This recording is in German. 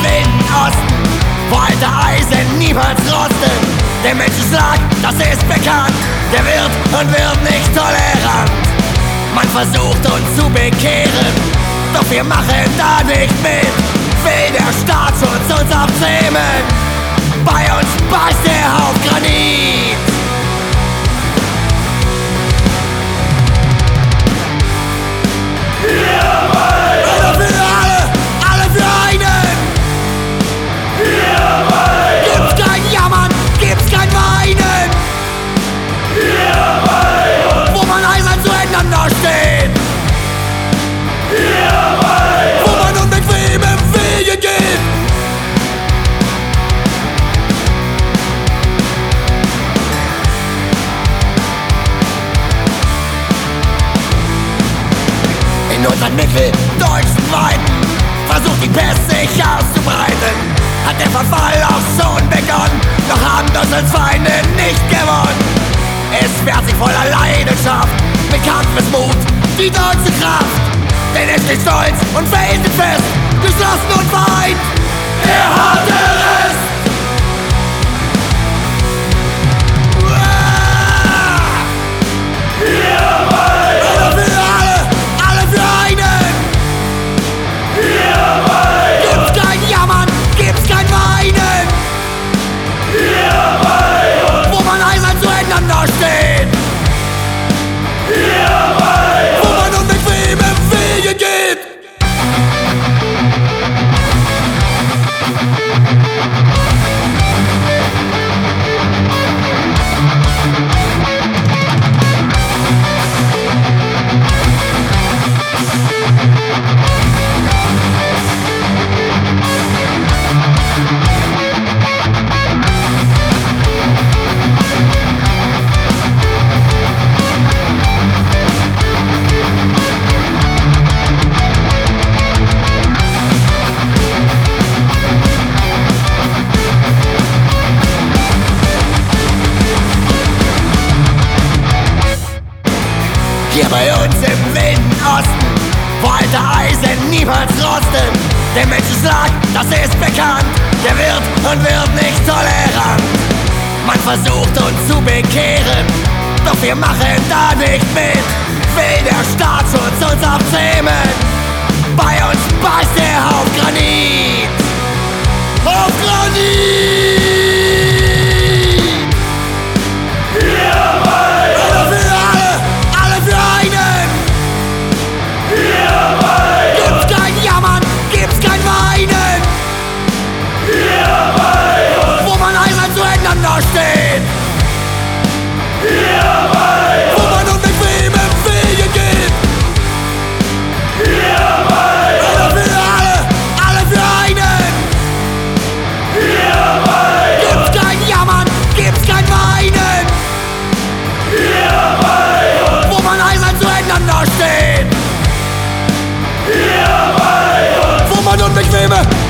Wilden Osten, wo alte Eisen niemals rosten. Der Menschenschlag, das ist bekannt, der wird nicht tolerant. Man versucht uns zu bekehren, doch wir machen da nicht mit. Will der Staatsschutz uns abzähmen, bei uns beißt der Haufen Granit. Alle für alle für einen. Gibt's kein Jammern, gibt's kein Weinen. Wo man einmal zueinander steht, wo man unbequeme Wege geht. In unseren mitteldeutschen Weiden versucht die Pest sich auszubreiten. Hat der Verfall auch schon begonnen, doch haben Deutschlands Feinde nicht gewonnen. Es wehrt sich voller Leidenschaft, mit Kampfesmut die deutsche Kraft. Denn es steht stolz und verhindert fest, geschlossen und vereint, der harte Rest. Alle für einen. Gibt's kein Jammern, gibt's kein Weinen. Wo man einmal zueinander steht, wo man unbequeme Wege geht. Hier bei uns im Wilden Osten, wo alte Eisen niemals rosten. Der Menschenschlag, das ist bekannt, der wird nicht tolerant. Man versucht uns zu bekehren, doch wir machen da nicht mit. Will der Staatsschutz uns abzähmen, bei uns beißt der Haufen Granit. Auf Granit! Steht, wo man unbequeme Wege geht. Alle für einen. Gibt's kein Jammern, gibt's kein Weinen. Wo man einmal zueinander steht, wo man unbequeme